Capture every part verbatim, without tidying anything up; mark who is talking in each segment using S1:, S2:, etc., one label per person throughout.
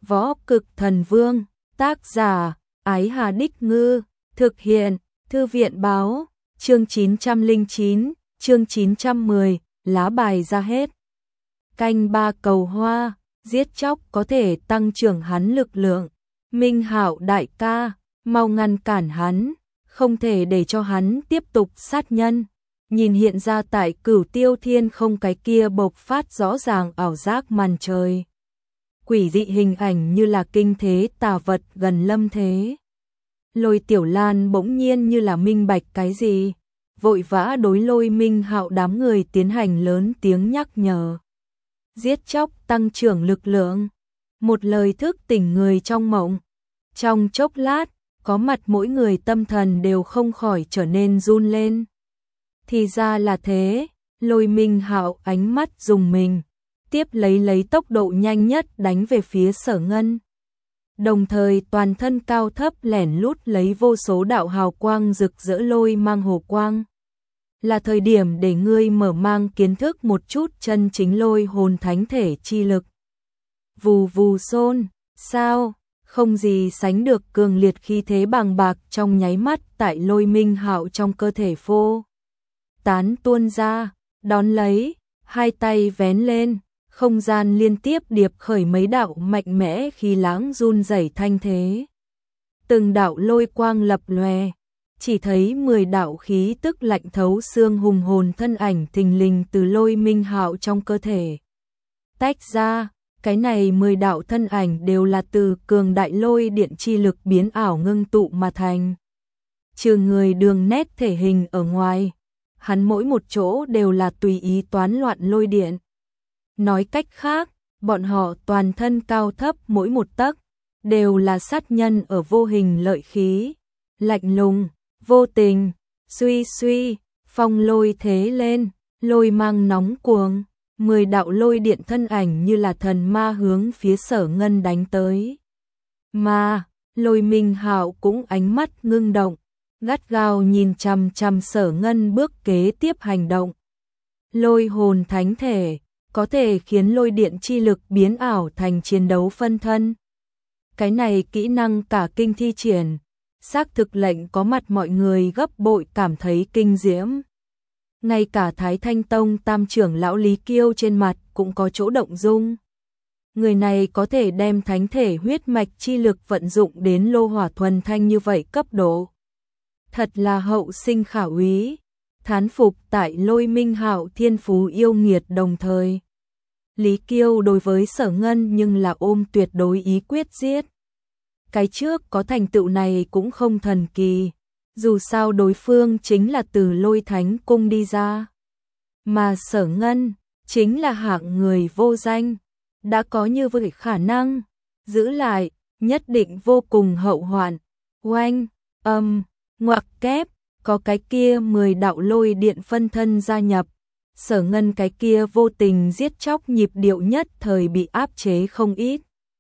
S1: Võ Cực Thần Vương, tác giả, Ái Hà Đích Ngư, thực hiện, Thư viện báo, chương chín trăm lẻ chín, chương chín trăm mười, lá bài ra hết. Canh ba cầu hoa, giết chóc có thể tăng trưởng hắn lực lượng. Minh Hạo đại ca, mau ngăn cản hắn, không thể để cho hắn tiếp tục sát nhân. Nhìn hiện ra tại Cửu Tiêu Thiên không cái kia bộc phát rõ ràng ảo giác màn trời. Quỷ dị hình ảnh như là kinh thế tà vật gần lâm thế. Lôi Tiểu Lan bỗng nhiên như là minh bạch cái gì, vội vã đối Lôi Minh Hạo đám người tiến hành lớn tiếng nhắc nhở. Giết chóc tăng trưởng lực lượng, một lời thức tỉnh người trong mộng. Trong chốc lát, có mặt mỗi người tâm thần đều không khỏi trở nên run lên. Thì ra là thế, Lôi Minh Hạo ánh mắt dùng mình, tiếp lấy lấy tốc độ nhanh nhất đánh về phía Sở Ngân. Đồng thời toàn thân cao thấp lẻn lút lấy vô số đạo hào quang rực rỡ lôi mang hồ quang. Là thời điểm để ngươi mở mang kiến thức một chút chân chính lôi hồn thánh thể chi lực. Vù vù xôn, sao, không gì sánh được cường liệt khí thế bàng bạc trong nháy mắt tại Lôi Minh Hạo trong cơ thể phô. Tán tuôn ra, đón lấy, hai tay vén lên, không gian liên tiếp điệp khởi mấy đạo mạnh mẽ khí lãng run rẩy thanh thế. Từng đạo lôi quang lập lòe, chỉ thấy mười đạo khí tức lạnh thấu xương hùng hồn thân ảnh thình lình từ Lôi Minh Hạo trong cơ thể tách ra. Cái này mười đạo thân ảnh đều là từ cường đại lôi điện chi lực biến ảo ngưng tụ mà thành. Trừ người đường nét thể hình ở ngoài, hắn mỗi một chỗ đều là tùy ý toán loạn lôi điện. Nói cách khác, bọn họ toàn thân cao thấp mỗi một tấc, đều là sát nhân ở vô hình lợi khí. Lạnh lùng, vô tình, suy suy, phong lôi thế lên, lôi mang nóng cuồng. Mười đạo lôi điện thân ảnh như là thần ma hướng phía Sở Ngân đánh tới. Mà, Lôi Minh Hạo cũng ánh mắt ngưng động, gắt gao nhìn chằm chằm Sở Ngân bước kế tiếp hành động. Lôi hồn thánh thể, có thể khiến lôi điện chi lực biến ảo thành chiến đấu phân thân. Cái này kỹ năng cả kinh thi triển, xác thực lệnh có mặt mọi người gấp bội cảm thấy kinh diễm. Ngay cả Thái Thanh Tông tam trưởng lão Lý Kiêu trên mặt cũng có chỗ động dung. Người này có thể đem thánh thể huyết mạch chi lực vận dụng đến lô hỏa thuần thanh như vậy cấp độ. Thật là hậu sinh khả úy, thán phục tại Lôi Minh Hạo thiên phú yêu nghiệt đồng thời. Lý Kiêu đối với Sở Ngân nhưng là ôm tuyệt đối ý quyết giết. Cái trước có thành tựu này cũng không thần kỳ. Dù sao đối phương chính là từ Lôi Thánh Cung đi ra. Mà Sở Ngân chính là hạng người vô danh. Đã có như vậy khả năng giữ lại, nhất định vô cùng hậu hoạn. Oanh, âm, ngoặc kép, có cái kia mười đạo lôi điện phân thân gia nhập. Sở Ngân cái kia vô tình giết chóc nhịp điệu nhất thời bị áp chế không ít.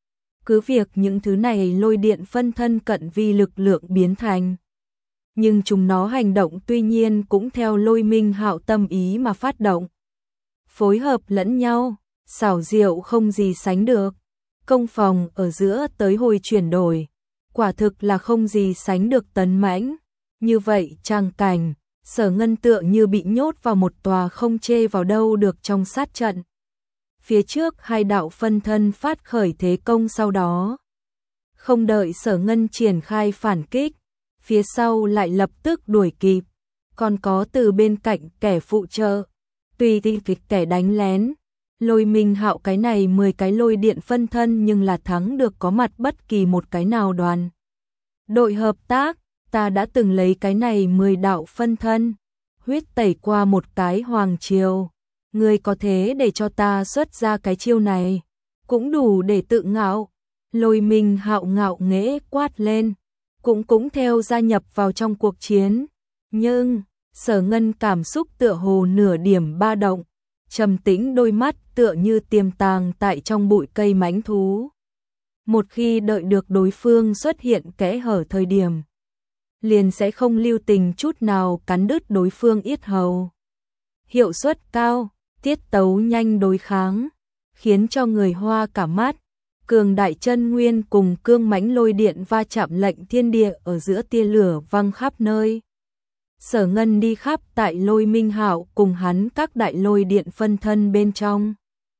S1: Cứ việc những thứ này lôi điện phân thân cận vi lực lượng biến thành. Nhưng chúng nó hành động tuy nhiên cũng theo Lôi Minh Hạo tâm ý mà phát động. Phối hợp lẫn nhau, xảo diệu không gì sánh được. Công phòng ở giữa tới hồi chuyển đổi, quả thực là không gì sánh được tấn mãnh. Như vậy trang cảnh, Sở Ngân tựa như bị nhốt vào một tòa không chê vào đâu được trong sát trận. Phía trước hai đạo phân thân phát khởi thế công sau đó. Không đợi Sở Ngân triển khai phản kích, phía sau lại lập tức đuổi kịp, còn có từ bên cạnh kẻ phụ trợ, tùy tiện kịch kẻ đánh lén. Lôi Minh Hạo cái này mười cái lôi điện phân thân nhưng là thắng được có mặt bất kỳ một cái nào đoàn. Đội hợp tác, ta đã từng lấy cái này mười đạo phân thân, huyết tẩy qua một cái hoàng triều. Ngươi có thế để cho ta xuất ra cái chiêu này, cũng đủ để tự ngạo. Lôi Minh Hạo ngạo nghễ quát lên, cũng cũng theo gia nhập vào trong cuộc chiến. Nhưng, Sở Ngân cảm xúc tựa hồ nửa điểm ba động, trầm tĩnh đôi mắt tựa như tiềm tàng tại trong bụi cây mãnh thú. Một khi đợi được đối phương xuất hiện kẽ hở thời điểm, liền sẽ không lưu tình chút nào cắn đứt đối phương yết hầu. Hiệu suất cao, tiết tấu nhanh đối kháng, khiến cho người hoa cả mắt. cường đại chân nguyên cùng cương mãnh lôi điện va chạm lệnh thiên địa ở giữa tia lửa văng khắp nơi. Sở Ngân đi khắp tại Lôi Minh Hạo cùng hắn các đại lôi điện phân thân bên trong.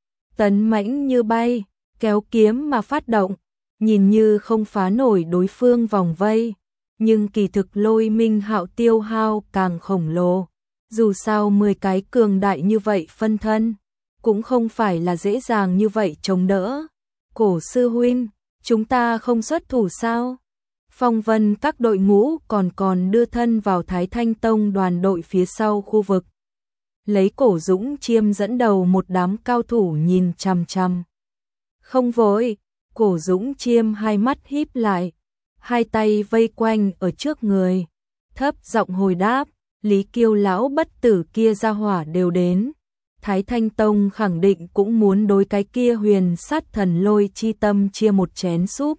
S1: Tấn mãnh như bay, kéo kiếm mà phát động, nhìn như không phá nổi đối phương vòng vây, nhưng kỳ thực Lôi Minh Hạo tiêu hao càng khổng lồ. Dù sao mười cái cường đại như vậy phân thân, cũng không phải là dễ dàng như vậy chống đỡ. Cổ sư huynh, chúng ta không xuất thủ sao? Phong vân các đội ngũ còn còn đưa thân vào Thái Thanh Tông đoàn đội phía sau khu vực. Lấy Cổ Dũng Chiêm dẫn đầu một đám cao thủ nhìn chằm chằm. Không vội, Cổ Dũng Chiêm hai mắt híp lại, hai tay vây quanh ở trước người, thấp giọng hồi đáp, Lý Kiêu lão bất tử kia ra hỏa đều đến. Thái Thanh Tông khẳng định cũng muốn đối cái kia huyền sát thần Lôi Chi Tâm chia một chén súp.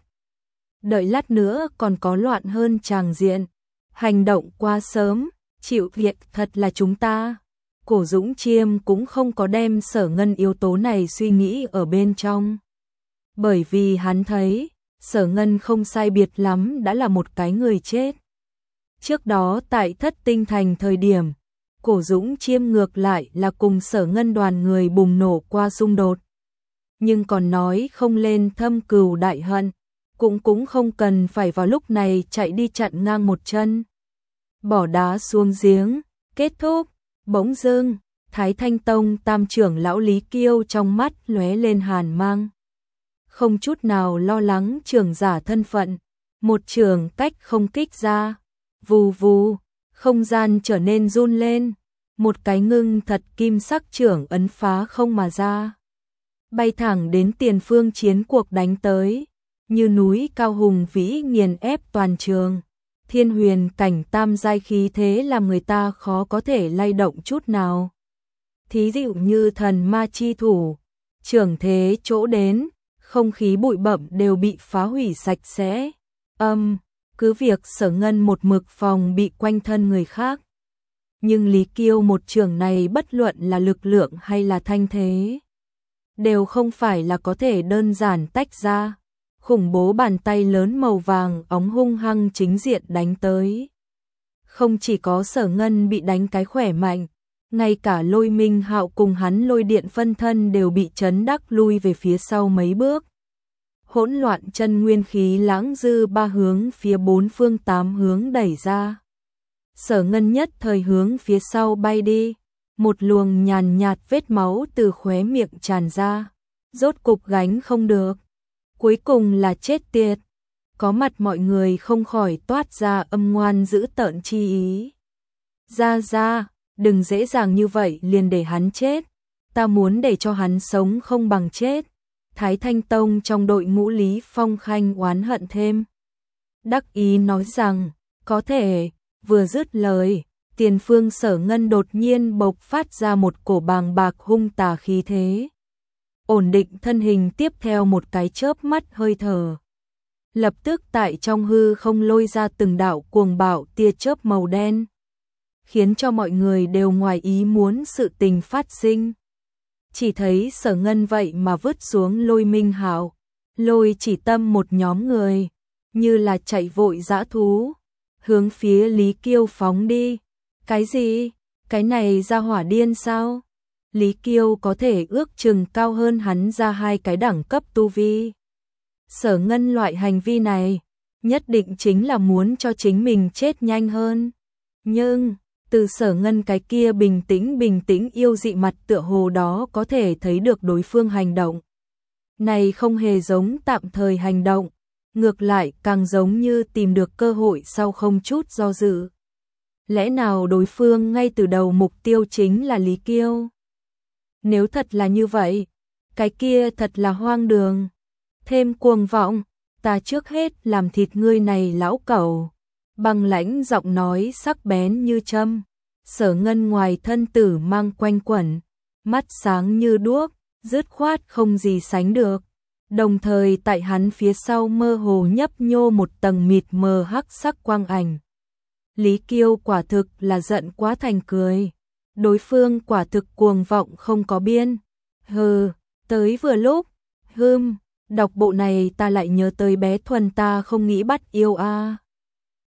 S1: Đợi lát nữa còn có loạn hơn tràng diện. Hành động quá sớm, chịu thiệt thật là chúng ta. Cổ Dũng Chiêm cũng không có đem Sở Ngân yếu tố này suy nghĩ ở bên trong. Bởi vì hắn thấy, Sở Ngân không sai biệt lắm đã là một cái người chết. Trước đó tại Thất Tinh Thành thời điểm, Cổ Dũng Chiêm ngược lại là cùng Sở Ngân đoàn người bùng nổ qua xung đột. Nhưng còn nói không lên thâm cừu đại hận, cũng cũng không cần phải vào lúc này chạy đi chặn ngang một chân. Bỏ đá xuống giếng, kết thúc, bỗng dưng, Thái Thanh Tông tam trưởng lão Lý Kiêu trong mắt lóe lên hàn mang. Không chút nào lo lắng trưởng giả thân phận, một trường cách không kích ra, vù vù, không gian trở nên run lên, một cái ngưng thật kim sắc trưởng ấn phá không mà ra. Bay thẳng đến tiền phương chiến cuộc đánh tới, như núi cao hùng vĩ nghiền ép toàn trường. Thiên huyền cảnh tam giai khí thế làm người ta khó có thể lay động chút nào. Thí dụ như thần ma chi thủ, trưởng thế chỗ đến, không khí bụi bặm đều bị phá hủy sạch sẽ. Âm, cứ việc Sở Ngân một mực phòng bị quanh thân người khác. Nhưng Lý Kiêu một trường này bất luận là lực lượng hay là thanh thế, đều không phải là có thể đơn giản tách ra. Khủng bố bàn tay lớn màu vàng óng hung hăng chính diện đánh tới. Không chỉ có Sở Ngân bị đánh cái khỏe mạnh, ngay cả Lôi Minh Hạo cùng hắn lôi điện phân thân đều bị chấn đắc lui về phía sau mấy bước. Hỗn loạn chân nguyên khí lãng dư ba hướng phía bốn phương tám hướng đẩy ra. Sở Ngân nhất thời hướng phía sau bay đi, một luồng nhàn nhạt vết máu từ khóe miệng tràn ra, rốt cục gánh không được. Cuối cùng là chết tiệt. Có mặt mọi người không khỏi toát ra âm ngoan dữ tợn chi ý. Ra ra, đừng dễ dàng như vậy liền để hắn chết. Ta muốn để cho hắn sống không bằng chết. Thái Thanh Tông trong đội ngũ Lý Phong Khanh oán hận thêm. Đắc ý nói rằng, có thể, vừa dứt lời, tiền phương Sở Ngân đột nhiên bộc phát ra một cổ bàng bạc hung tà khí thế. Ổn định thân hình tiếp theo một cái chớp mắt hơi thở. Lập tức tại trong hư không lôi ra từng đạo cuồng bạo tia chớp màu đen. Khiến cho mọi người đều ngoài ý muốn sự tình phát sinh. Chỉ thấy Sở Ngân vậy mà vứt xuống Lôi Minh Hạo, Lôi Chỉ Tâm một nhóm người, như là chạy vội dã thú, hướng phía Lý Kiêu phóng đi. Cái gì? Cái này ra hỏa điên sao? Lý Kiêu có thể ước chừng cao hơn hắn ra hai cái đẳng cấp tu vi. Sở Ngân loại hành vi này, nhất định chính là muốn cho chính mình chết nhanh hơn. Nhưng, từ Sở Ngân cái kia bình tĩnh bình tĩnh yêu dị mặt tựa hồ đó có thể thấy được đối phương hành động. Này không hề giống tạm thời hành động, ngược lại càng giống như tìm được cơ hội sau không chút do dự. Lẽ nào đối phương ngay từ đầu mục tiêu chính là Lý Kiêu? Nếu thật là như vậy, cái kia thật là hoang đường. Thêm cuồng vọng, ta trước hết làm thịt ngươi này lão cẩu. Băng lãnh giọng nói sắc bén như châm. Sở Ngân ngoài thân tử mang quanh quẩn, mắt sáng như đuốc, dứt khoát không gì sánh được. Đồng thời tại hắn phía sau mơ hồ nhấp nhô một tầng mịt mờ hắc sắc quang ảnh. Lý Kiêu quả thực là giận quá thành cười. Đối phương quả thực cuồng vọng không có biên. Hừ, tới vừa lúc, hừm, Đọc bộ này ta lại nhớ tới bé Thuần ta không nghĩ bắt yêu a.